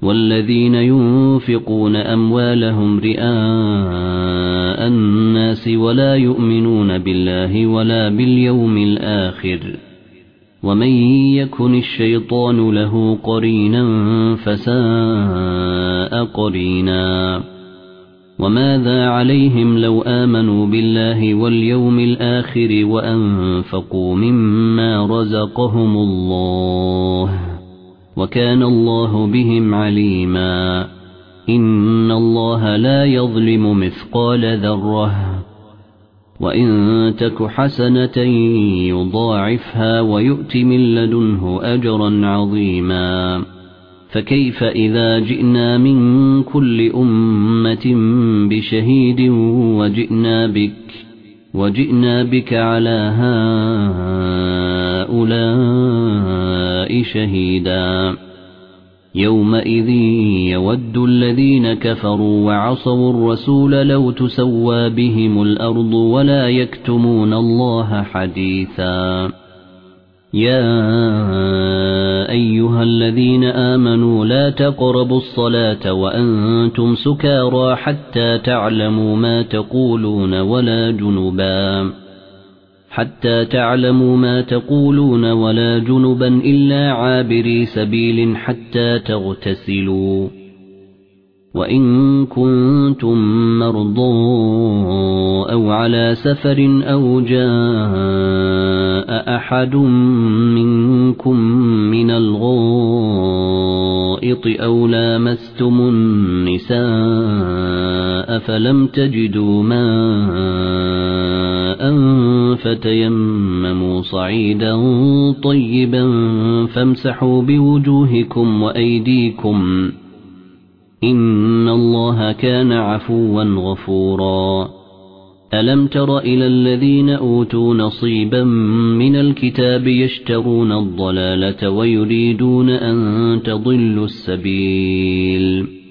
والذين ينفقون أموالهم رئاء الناس ولا يؤمنون بالله ولا باليوم الآخر ومن يكن الشيطان له قرينا فساء قرينا وماذا عليهم لو آمنوا بالله واليوم الآخر وأنفقوا مما رزقهم الله وكان الله بهم عليما إن الله لا يظلم مثقال ذرة وإن تك حسنة يضاعفها ويؤت من لدنه أجرا عظيما فكيف إذا جئنا من كل أمة بشهيد وجئنا بك على هؤلاء شهيدا يومئذ يود الذين كفروا وعصوا الرسول لو تسوى بهم الأرض ولا يكتمون الله حديثا يا أيها الذين آمنوا لا تقربوا الصلاة وأنتم سكارى حتى تعلموا ما تقولون ولا جنبا إلا عابري سبيل حتى تغتسلوا وإن كنتم مرضى أو على سفر أو جاء أحد منكم من الغائط أو لامستم النساء فلم تجدوا ماء فتيمموا صعيدا طيبا فامسحوا بوجوهكم وأيديكم إن الله كان عفوا غفورا ألم تر إلى الذين أوتوا نصيبا من الكتاب يشترون الضلالة ويريدون أن تضلوا السبيل